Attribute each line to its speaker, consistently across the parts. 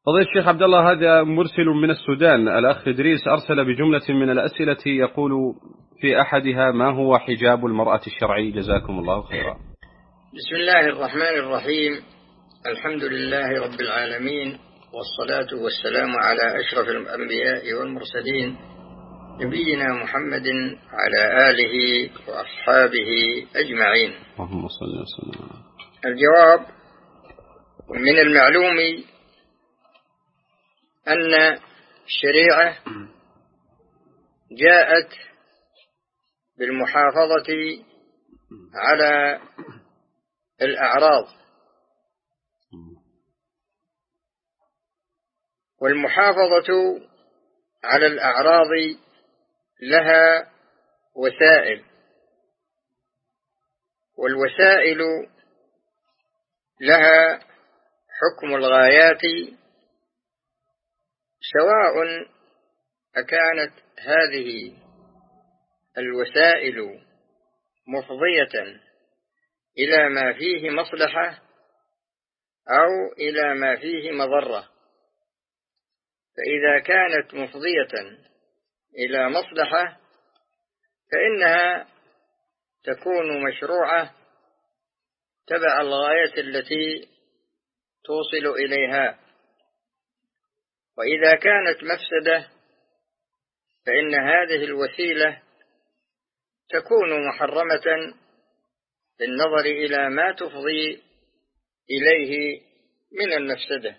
Speaker 1: فضيلة الشيخ عبد الله، هذا مرسل من السودان، الأخ إدريس أرسل بجملة من الأسئلة يقول في أحدها: ما هو حجاب المرأة الشرعي؟ جزاكم الله خيرا.
Speaker 2: بسم الله الرحمن الرحيم. الحمد لله رب العالمين، والصلاة والسلام على أشرف الأنبياء والمرسلين، نبينا محمد على آله وأصحابه أجمعين.
Speaker 1: اللهم صل وسلم.
Speaker 2: الجواب: من المعلوم أن الشريعة جاءت بالمحافظة على الأعراض، والمحافظة على الأعراض لها وسائل، والوسائل لها حكم الغايات، سواء أكانت هذه الوسائل مفضية إلى ما فيه مصلحة أو إلى ما فيه مضرة. فإذا كانت مفضية إلى مصلحة فإنها تكون مشروعة تبع الغاية التي توصل إليها، وإذا كانت مفسدة فإن هذه الوسيلة تكون محرمة بالنظر إلى ما تفضي إليه من المفسدة.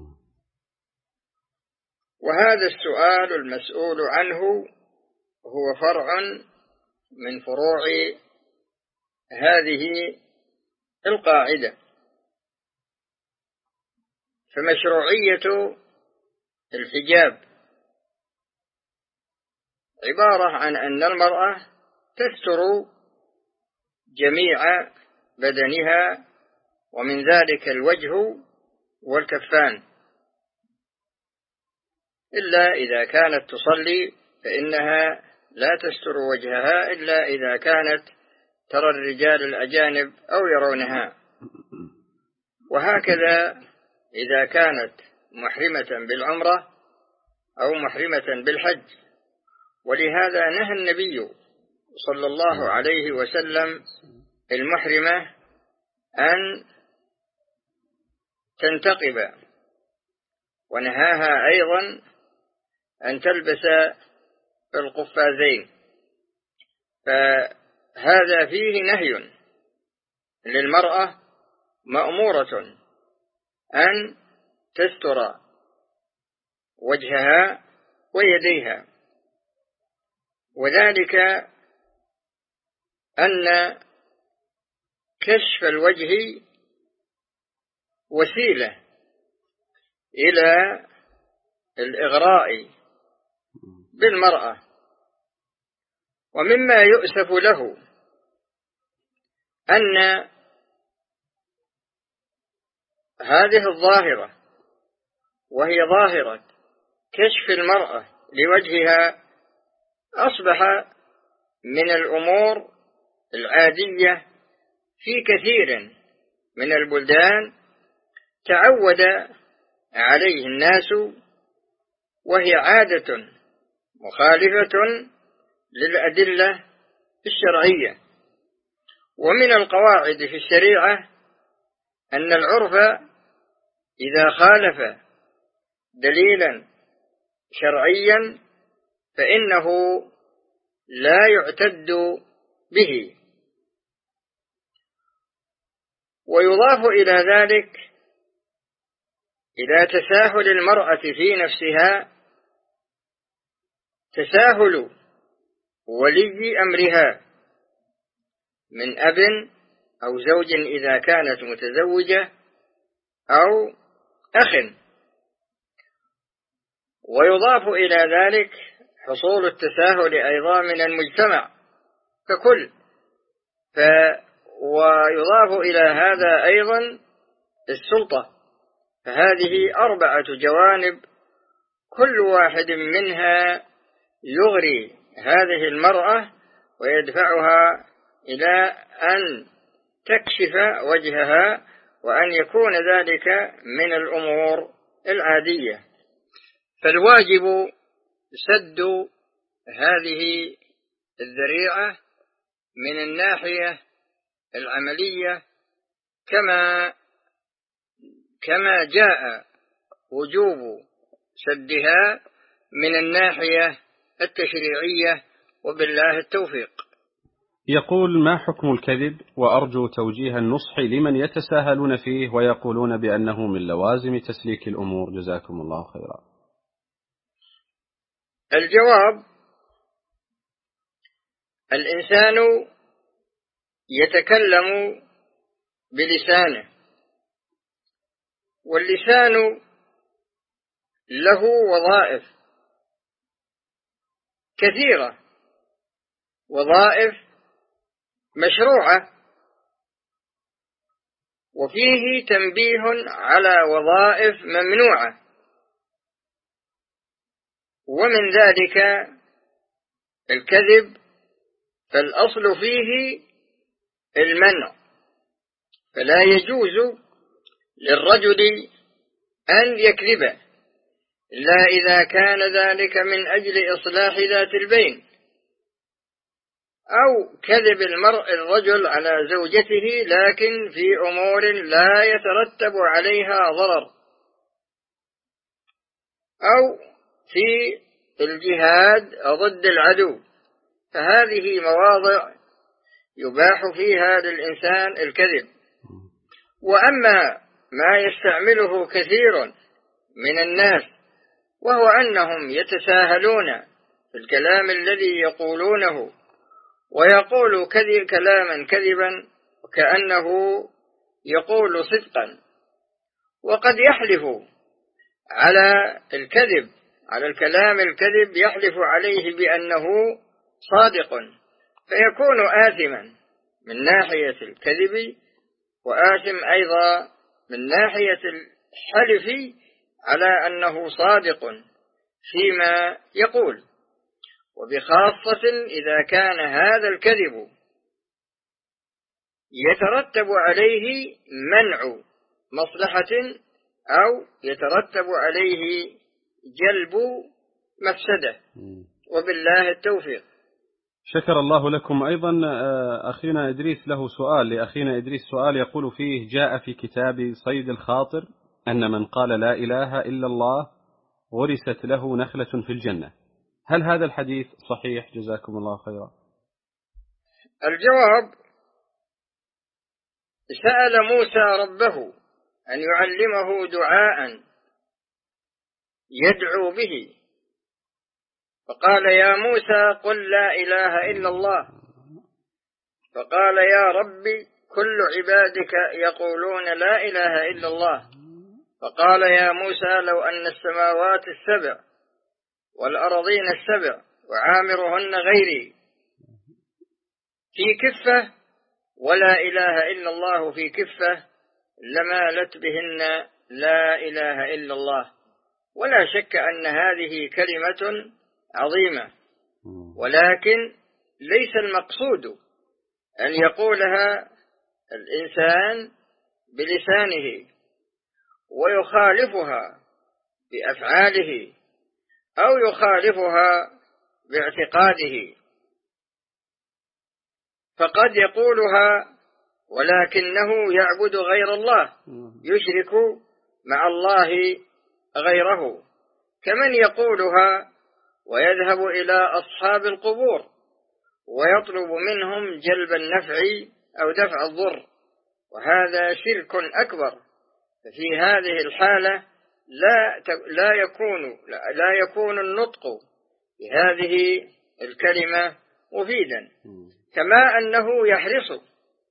Speaker 2: وهذا السؤال المسؤول عنه هو فرع من فروع هذه القاعدة. فمشروعية الحجاب عبارة عن أن المرأة تستر جميع بدنها، ومن ذلك الوجه والكفان، إلا إذا كانت تصلي فإنها لا تستر وجهها إلا إذا كانت ترى الرجال الأجانب أو يرونها. وهكذا إذا كانت محرمة بالعمرة أو محرمة بالحج. ولهذا نهى النبي صلى الله عليه وسلم المحرمة أن تنتقب، ونهاها أيضا أن تلبس القفازين. فهذا فيه نهي للمرأة مأمورة أن تستر وجهها ويديها، وذلك أن كشف الوجه وسيلة إلى الإغراء بالمرأة. ومما يؤسف له أن هذه الظاهرة، وهي ظاهرة كشف المرأة لوجهها، أصبح من الأمور العادية في كثير من البلدان، تعود عليه الناس، وهي عادة مخالفة للأدلة الشرعية. ومن القواعد في الشريعة أن العرف إذا خالف دليلا شرعيا فإنه لا يعتد به. ويضاف إلى ذلك إلى تساهل المرأة في نفسها تساهل ولي أمرها من أب أو زوج إذا كانت متزوجة أو أخ. ويضاف إلى ذلك حصول التساهل أيضا من المجتمع ككل. ويضاف إلى هذا أيضا السلطة. فهذه 4 جوانب، كل واحد منها يغري هذه المرأة ويدفعها إلى أن تكشف وجهها، وأن يكون ذلك من الأمور العادية. فالواجب سد هذه الذريعة من الناحية العملية كما جاء وجوب سدها من الناحية التشريعية، وبالله التوفيق.
Speaker 1: يقول: ما حكم الكذب؟ وأرجو توجيه النصح لمن يتساهلون فيه ويقولون بأنه من لوازم تسليك الأمور، جزاكم الله خيرا.
Speaker 2: الجواب: الإنسان يتكلم بلسانه، واللسان له وظائف كثيرة، وظائف مشروعة، وفيه تنبيه على وظائف ممنوعة، ومن ذلك الكذب، فالأصل فيه المنع، فلا يجوز للرجل أن يكذب إلا إذا كان ذلك من أجل إصلاح ذات البين، أو كذب الرجل على زوجته لكن في أمور لا يترتب عليها ضرر، أو في الجهاد ضد العدو، فهذه مواضع يباح فيها للإنسان الكذب. وأما ما يستعمله كثير من الناس، وهو أنهم يتساهلون في الكلام الذي يقولونه، ويقول كلاما كذبا وكأنه يقول صدقا، وقد يحلف على الكذب، على الكلام الكذب، يحلف عليه بأنه صادق، فيكون آثما من ناحية الكذب، وآثم أيضا من ناحية الحلف على أنه صادق فيما يقول، وبخاصة إذا كان هذا الكذب يترتب عليه منع مصلحة أو يترتب عليه جلب مفسدة، وبالله التوفيق.
Speaker 1: شكر الله لكم. أيضا أخينا إدريس له سؤال، لأخينا إدريس سؤال يقول فيه: جاء في كتاب صيد الخاطر أن من قال لا إله إلا الله غرست له نخلة في الجنة، هل هذا الحديث صحيح؟ جزاكم الله خيرا.
Speaker 2: الجواب: سأل موسى ربه أن يعلمه دعاء يدعو به، فقال: يا موسى قل لا إله إلا الله، فقال: يا ربي كل عبادك يقولون لا إله إلا الله، فقال: يا موسى لو أن السماوات السبع والأرضين السبع وعامرهن غيري في كفة ولا إله إلا الله في كفة لمالت بهن لا إله إلا الله. ولا شك أن هذه كلمة عظيمة، ولكن ليس المقصود أن يقولها الإنسان بلسانه ويخالفها بأفعاله أو يخالفها باعتقاده، فقد يقولها ولكنه يعبد غير الله، يشرك مع الله غيره، كمن يقولها ويذهب إلى أصحاب القبور ويطلب منهم جلب النفع أو دفع الضر، وهذا شرك أكبر. ففي هذه الحالة لا يكون النطق بهذه الكلمة مفيدا، كما أنه يحرص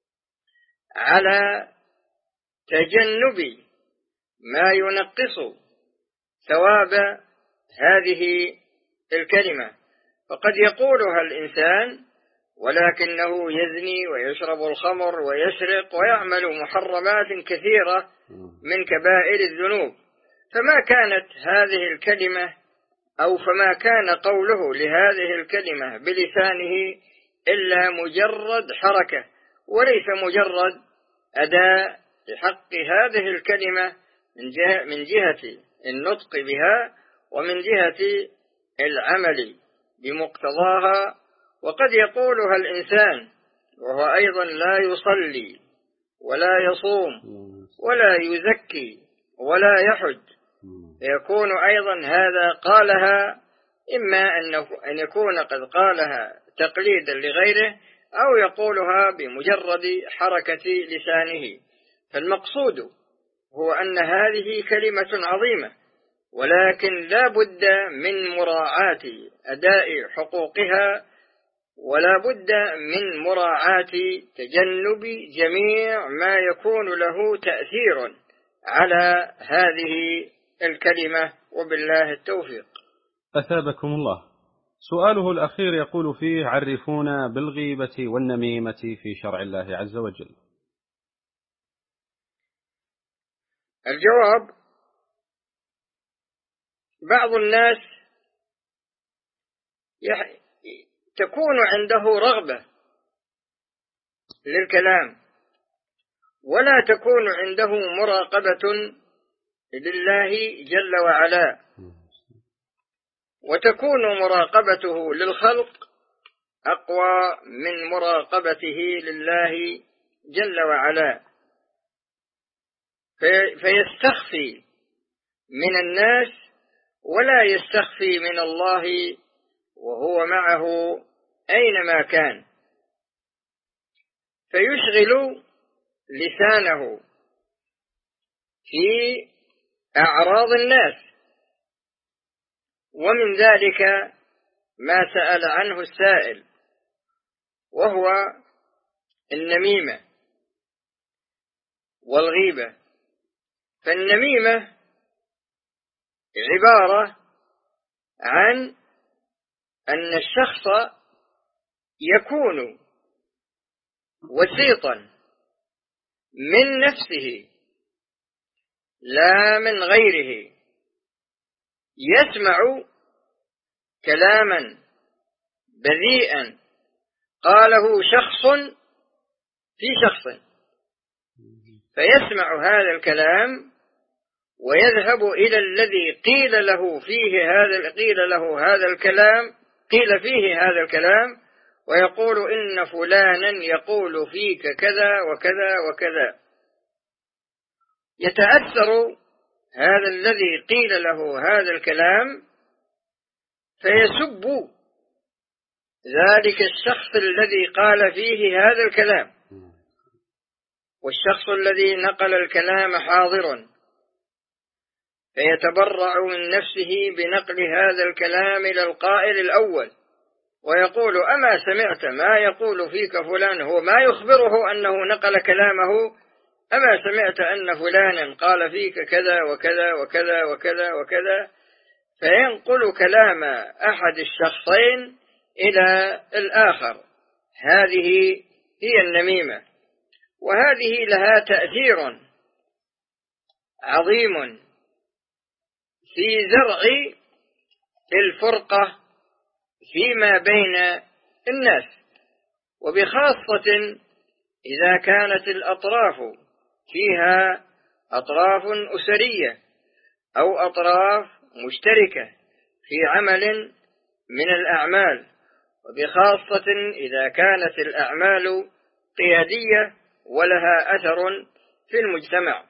Speaker 2: على تجنب ما ينقص ثواب هذه الكلمة، فقد يقولها الإنسان ولكنه يزني ويشرب الخمر ويسرق ويعمل محرمات كثيرة من كبائر الذنوب، فما كانت هذه الكلمة أو فما كان قوله لهذه الكلمة بلسانه إلا مجرد حركة، وليس مجرد أداء لحق هذه الكلمة من جهة النطق بها ومن جهة العمل بمقتضاها. وقد يقولها الإنسان وهو أيضا لا يصلي ولا يصوم ولا يزكي ولا يحج، يكون أيضا هذا قالها إما أن يكون قد قالها تقليدا لغيره أو يقولها بمجرد حركة لسانه. فالمقصود هو أن هذه كلمة عظيمة، ولكن لا بد من مراعاة أداء حقوقها، ولا بد من مراعاة تجنب جميع ما يكون له تأثير على هذه الكلمة، وبالله التوفيق.
Speaker 1: أثابكم الله. سؤاله الأخير يقول فيه: عرفونا بالغيبة والنميمة في شرع الله عز وجل.
Speaker 2: الجواب: بعض الناس تكون عنده رغبة للكلام ولا تكون عنده مراقبة لله جل وعلا، وتكون مراقبته للخلق أقوى من مراقبته لله جل وعلا، فيستخفي من الناس ولا يستخفي من الله وهو معه أينما كان، فيشغل لسانه في أعراض الناس. ومن ذلك ما سأل عنه السائل، وهو النميمة والغيبة. فالنميمة عبارة عن أن الشخص يكون وسيطا من نفسه لا من غيره، يسمع كلاما بذيئا قاله شخص في شخص، فيسمع هذا الكلام ويذهب إلى الذي قيل فيه هذا الكلام ويقول إن فلانا يقول فيك كذا وكذا وكذا. يتأثر هذا الذي قيل له هذا الكلام فيسب ذلك الشخص الذي قال فيه هذا الكلام، والشخص الذي نقل الكلام حاضر، فيتبرع من نفسه بنقل هذا الكلام إلى القائل الأول ويقول أما سمعت ما يقول فيك فلان، هو ما يخبره أنه نقل كلامه، أما سمعت أن فلانا قال فيك كذا وكذا وكذا وكذا وكذا، فينقل كلام أحد الشخصين إلى الآخر. هذه هي النميمة، وهذه لها تأثير عظيم في زرع الفرقة فيما بين الناس، وبخاصة إذا كانت الأطراف فيها أطراف أسرية أو أطراف مشتركة في عمل من الأعمال، وبخاصة إذا كانت الأعمال قيادية ولها أثر في المجتمع،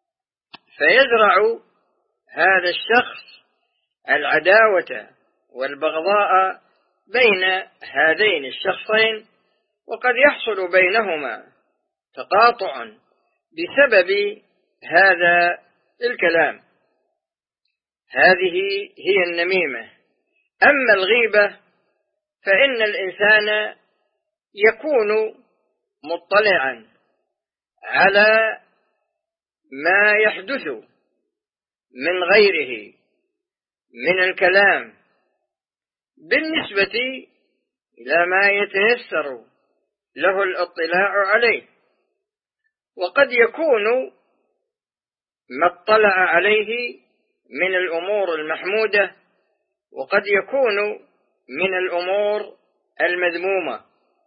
Speaker 2: فيزرع هذا الشخص العداوة والبغضاء بين هذين الشخصين، وقد يحصل بينهما تقاطع بسبب هذا الكلام. هذه هي النميمة. أما الغيبة فإن الإنسان يكون مطلعا على ما يحدث من غيره من الكلام بالنسبة إلى ما يتيسر له الاطلاع عليه، وقد يكون ما اطلع عليه من الأمور المحمودة، وقد يكون من الأمور المذمومة.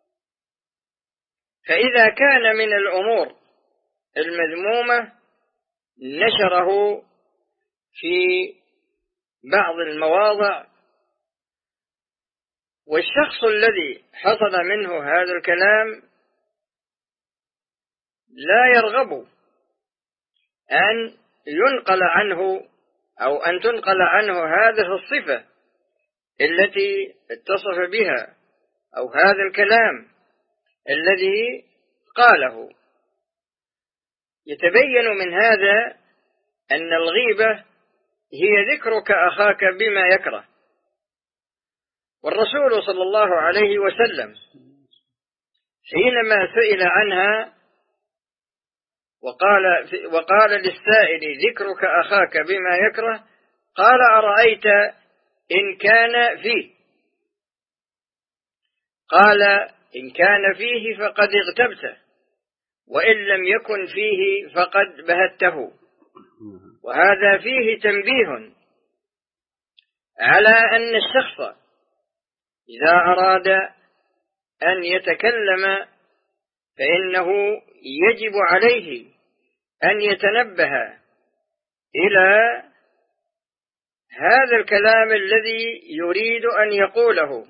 Speaker 2: فإذا كان من الأمور المذمومة نشره في بعض المواضع، والشخص الذي حصل منه هذا الكلام لا يرغب أن ينقل عنه أو أن تنقل عنه هذه الصفة التي اتصف بها أو هذا الكلام الذي قاله. يتبين من هذا أن الغيبة هي ذكرك أخاك بما يكره. والرسول صلى الله عليه وسلم حينما سئل عنها وقال للسائل ذكرك أخاك بما يكره، قال أرأيت إن كان فيه؟ قال إن كان فيه فقد اغتبته، وإن لم يكن فيه فقد بهته. وهذا فيه تنبيه على أن الشخص إذا أراد أن يتكلم فإنه يجب عليه أن يتنبه إلى هذا الكلام الذي يريد أن يقوله،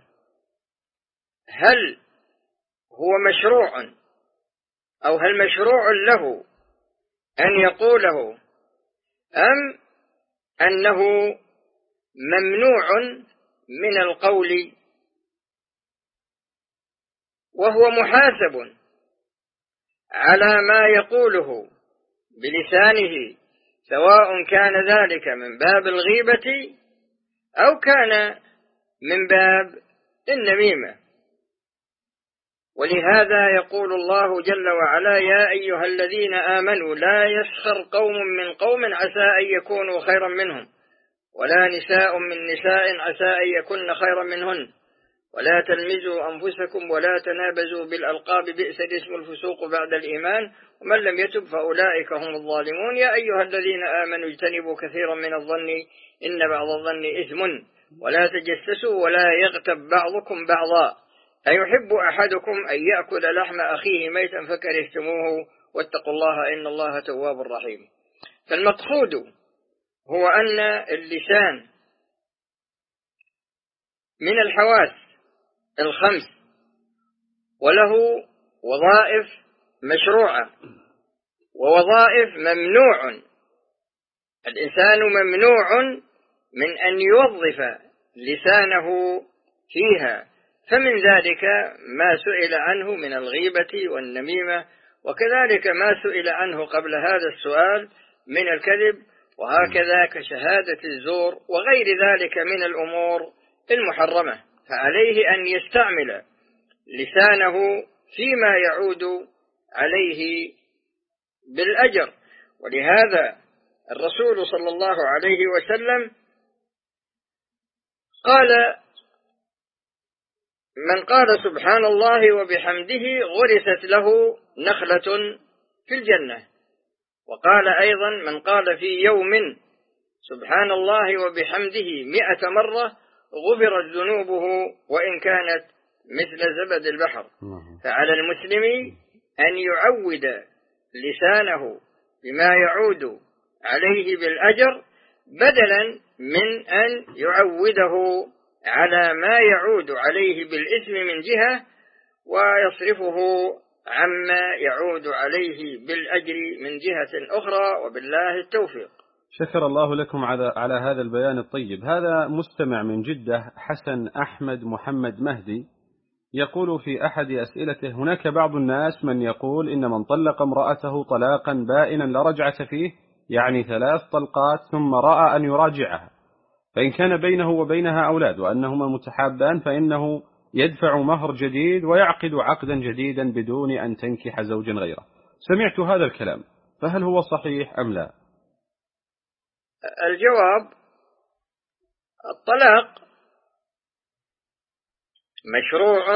Speaker 2: هل هو مشروع أو هل مشروع له أن يقوله، أم أنه ممنوع من القول وهو محاسب على ما يقوله بلسانه، سواء كان ذلك من باب الغيبة أو كان من باب النميمة. ولهذا يقول الله جل وعلا يا أيها الذين آمنوا لا يسخر قوم من قوم عسى أن يكونوا خيرا منهم، ولا نساء من نساء عسى أن يكن خيرا منهن، ولا تلمزوا أنفسكم ولا تنابزوا بالألقاب بئس الاسم الفسوق بعد الإيمان ومن لم يتب فأولئك هم الظالمون. يا أيها الذين آمنوا اجتنبوا كثيرا من الظن إن بعض الظن إثم ولا تجسسوا ولا يغتب بعضكم بعضا أيحب أحدكم أن يأكل لحم أخيه ميتا فكرهتموه واتقوا الله إن الله تواب رحيم. فالمقصود هو أن اللسان من الحواس الخمس وله وظائف مشروعة ووظائف ممنوع. الإنسان ممنوع من أن يوظف لسانه فيها، فمن ذلك ما سئل عنه من الغيبة والنميمة، وكذلك ما سئل عنه قبل هذا السؤال من الكذب، وهكذا كشهادة الزور وغير ذلك من الأمور المحرمة. فعليه أن يستعمل لسانه فيما يعود عليه بالأجر. ولهذا الرسول صلى الله عليه وسلم قال من قال سبحان الله وبحمده غرست له نخلة في الجنة. وقال أيضا من قال في يوم سبحان الله وبحمده 100 مرة غفرت ذنوبه وإن كانت مثل زبد البحر. فعلى المسلم أن يعود لسانه بما يعود عليه بالأجر بدلا من أن يعوده على ما يعود عليه بالإثم من جهة ويصرفه عما يعود عليه بالأجر من جهة أخرى، وبالله التوفيق.
Speaker 1: شكر الله لكم على هذا البيان الطيب. هذا مستمع من جدة حسن أحمد محمد مهدي يقول في أحد أسئلته هناك بعض الناس من يقول إن من طلق امرأته طلاقا بائنا لا رجعة فيه، يعني 3 طلقات، ثم رأى أن يراجعها، فإن كان بينه وبينها أولاد وأنهما متحابان فإنه يدفع مهر جديد ويعقد عقدا جديدا بدون أن تنكح زوجا غيره. سمعت هذا الكلام، فهل هو صحيح أم لا؟
Speaker 2: الجواب: الطلاق مشروع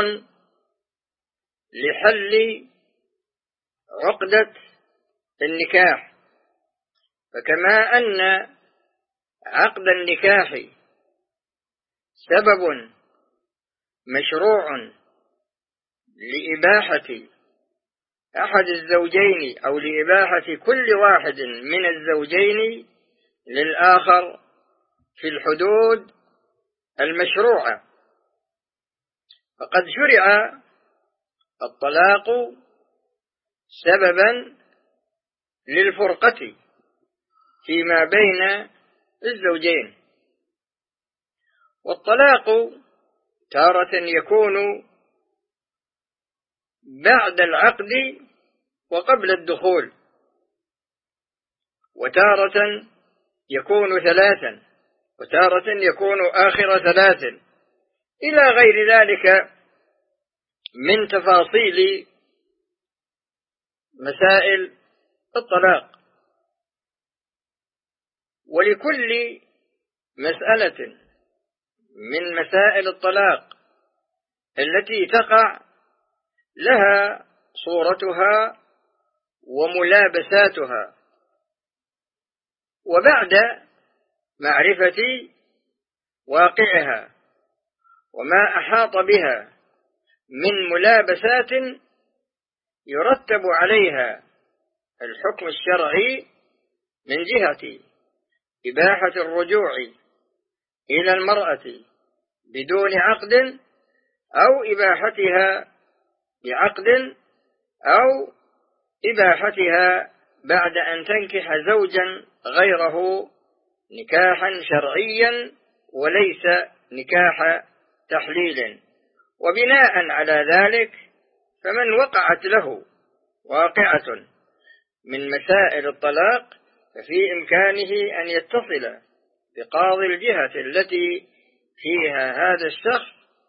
Speaker 2: لحل عقدة النكاح، فكما أن عقد النكاح سبب مشروع لإباحة أحد الزوجين أو لإباحة كل واحد من الزوجين، للآخر في الحدود المشروعة. فقد شرع الطلاق سببا للفرقة فيما بين الزوجين، والطلاق تارة يكون بعد العقد وقبل الدخول، وتارة يكون ثلاثا، وتارة يكون آخر ثلاث، إلى غير ذلك من تفاصيل مسائل الطلاق. ولكل مسألة من مسائل الطلاق التي تقع لها صورتها وملابساتها. وبعد معرفة واقعها وما أحاط بها من ملابسات يرتب عليها الحكم الشرعي من جهة إباحة الرجوع إلى المرأة بدون عقد، أو إباحتها بعقد، أو إباحتها بعد أن تنكح زوجا غيره نكاحا شرعيا وليس نكاح تحليل. وبناء على ذلك فمن وقعت له واقعة من مسائل الطلاق ففي إمكانه أن يتصل بقاضي الجهة التي فيها هذا الشخص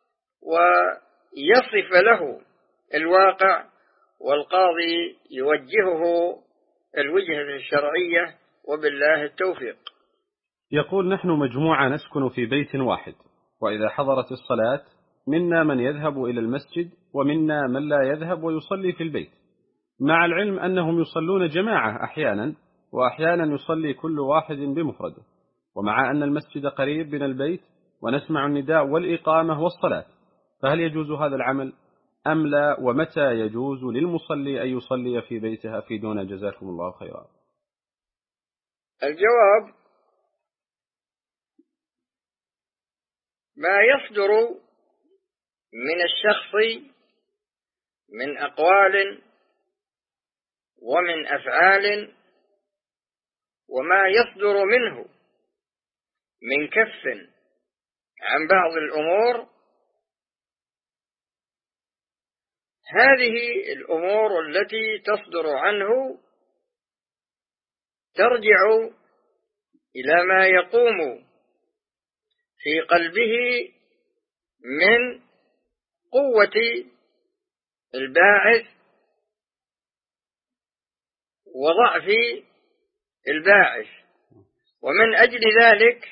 Speaker 2: ويصف له الواقع، والقاضي يوجهه الوجهة الشرعية، وبالله التوفيق.
Speaker 1: يقول: نحن مجموعة نسكن في بيت واحد، وإذا حضرت الصلاة منا من يذهب إلى المسجد ومنا من لا يذهب ويصلي في البيت، مع العلم أنهم يصلون جماعة أحيانا، وأحيانا يصلي كل واحد بمفرده، ومع أن المسجد قريب من البيت ونسمع النداء والإقامة والصلاة، فهل يجوز هذا العمل أم لا؟ ومتى يجوز للمصلي أن يصلي في بيته؟ أفيدونا جزاكم الله خيرا.
Speaker 2: الجواب: ما يصدر من الشخص من أقوال ومن أفعال، وما يصدر منه من كف عن بعض الأمور، هذه الأمور التي تصدر عنه ترجع إلى ما يقوم في قلبه من قوة الباعث وضعف الباعث. ومن أجل ذلك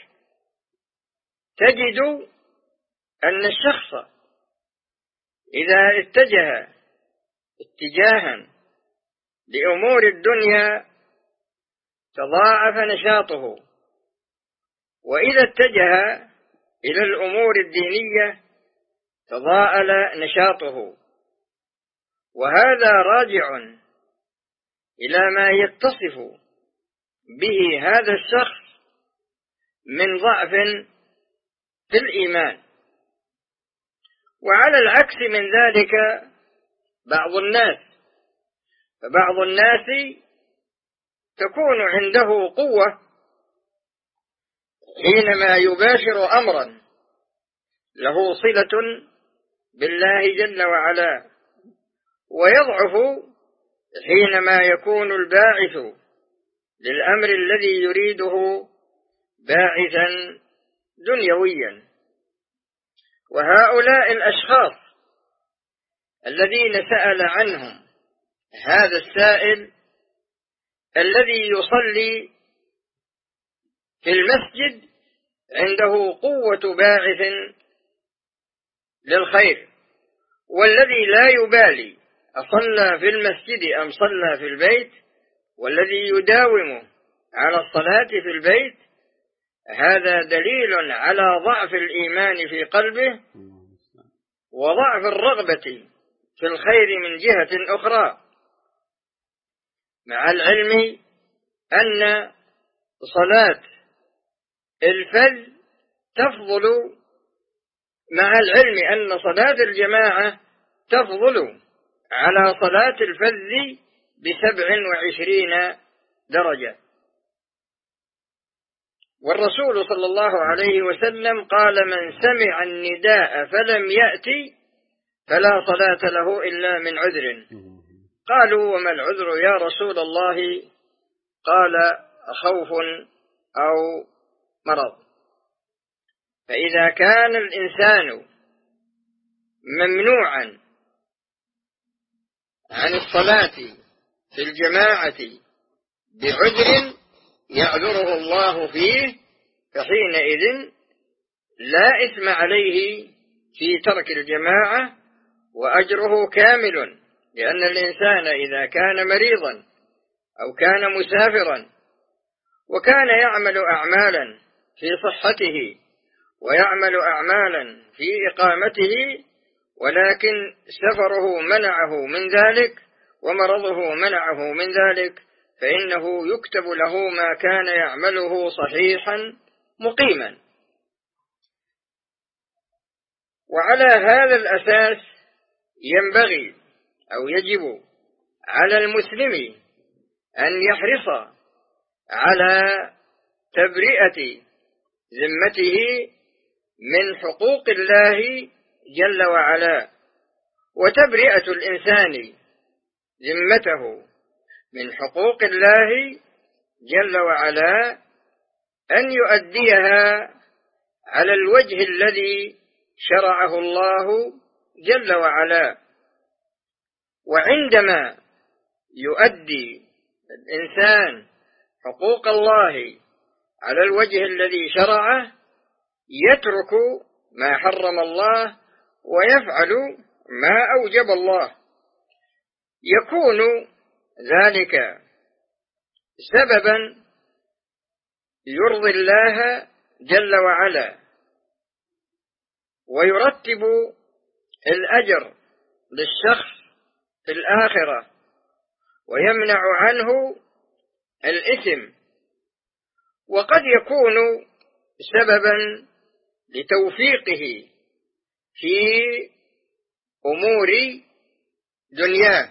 Speaker 2: تجد أن الشخص إذا اتجه اتجاها لأمور الدنيا تضاعف نشاطه، وإذا اتجه إلى الأمور الدينية تضاءل نشاطه. وهذا راجع إلى ما يتصف به هذا الشخص من ضعف في الإيمان. وعلى العكس من ذلك بعض الناس، فبعض الناس تكون عنده قوة حينما يباشر أمرا له صلة بالله جل وعلا، ويضعف حينما يكون الباعث للأمر الذي يريده باعثا دنيويا. وهؤلاء الأشخاص الذين سأل عنهم هذا السائل الذي يصلي في المسجد عنده قوة باعث للخير، والذي لا يبالي أصلى في المسجد أم صلى في البيت، والذي يداوم على الصلاة في البيت، هذا دليل على ضعف الإيمان في قلبه وضعف الرغبة في الخير من جهة أخرى، مع العلم أن صلاة الفذ تفضل، مع العلم أن صلاة الجماعة تفضل على صلاة الفذ ب27 درجة. والرسول صلى الله عليه وسلم قال: من سمع النداء فلم يأتي فلا صلاة له إلا من عذر. قالوا: وما العذر يا رسول الله؟ قال: خوف أو مرض. فإذا كان الإنسان ممنوعا عن الصلاة في الجماعة بعذر يعذره الله فيه، فحينئذ لا إثم عليه في ترك الجماعة وأجره كامل، لأن الإنسان إذا كان مريضا أو كان مسافرا وكان يعمل أعمالا في صحته ويعمل أعمالا في إقامته، ولكن سفره منعه من ذلك ومرضه منعه من ذلك، فإنه يكتب له ما كان يعمله صحيحا مقيما. وعلى هذا الأساس ينبغي أو يجب على المسلم أن يحرص على تبرئة ذمته من حقوق الله جل وعلا، وتبرئة الإنسان ذمته من حقوق الله جل وعلا أن يؤديها على الوجه الذي شرعه الله جل وعلا. وعندما يؤدي الإنسان حقوق الله على الوجه الذي شرعه يترك ما حرم الله ويفعل ما أوجب الله، يكون ذلك سببا يرضي الله جل وعلا ويرتب الأجر للشخص في الآخرة ويمنع عنه الإثم، وقد يكون سببا لتوفيقه في أمور دنياه.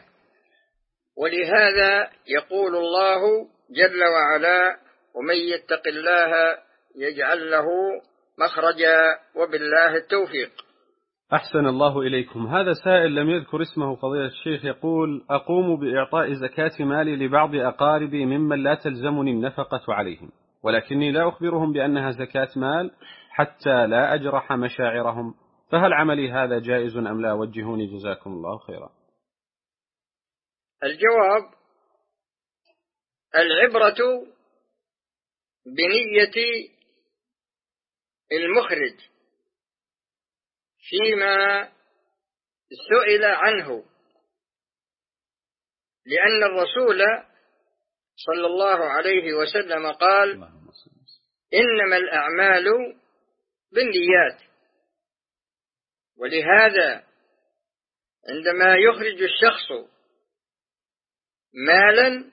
Speaker 2: ولهذا يقول الله جل وعلا: ومن يتق الله يجعل له مخرجا وبالله التوفيق.
Speaker 1: أحسن الله إليكم. هذا سائل لم يذكر اسمه فضيلة الشيخ يقول: أقوم بإعطاء زكاة مالي لبعض أقاربي ممن لا تلزمني النفقة عليهم، ولكني لا أخبرهم بأنها زكاة مال حتى لا أجرح مشاعرهم، فهل عملي هذا جائز أم لا؟ وجهوني جزاكم الله خيرا.
Speaker 2: الجواب: العبرة بنية المخرج فيما سئل عنه، لأن الرسول صلى الله عليه وسلم قال: إنما الأعمال بالنيات. ولهذا عندما يخرج الشخص مالا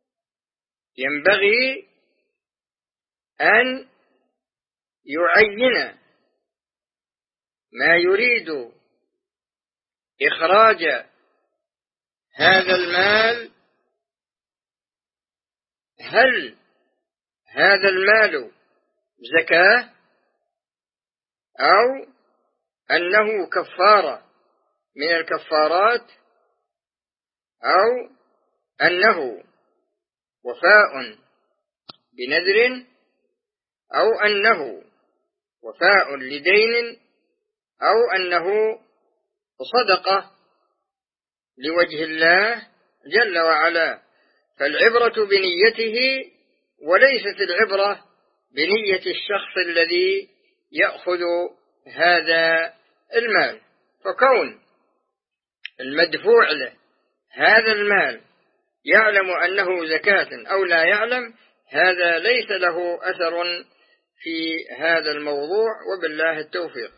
Speaker 2: ينبغي أن يعين ما يريد إخراج هذا المال، هل هذا المال زكاة أو أنه كفارة من الكفارات أو أنه وفاء بنذر أو أنه وفاء لدين أو أنه صدقة لوجه الله جل وعلا. فالعبرة بنيته وليست العبرة بنية الشخص الذي يأخذ هذا المال. فكون المدفوع له هذا المال يعلم أنه زكاة أو لا يعلم، هذا ليس له أثر في هذا الموضوع، وبالله التوفيق.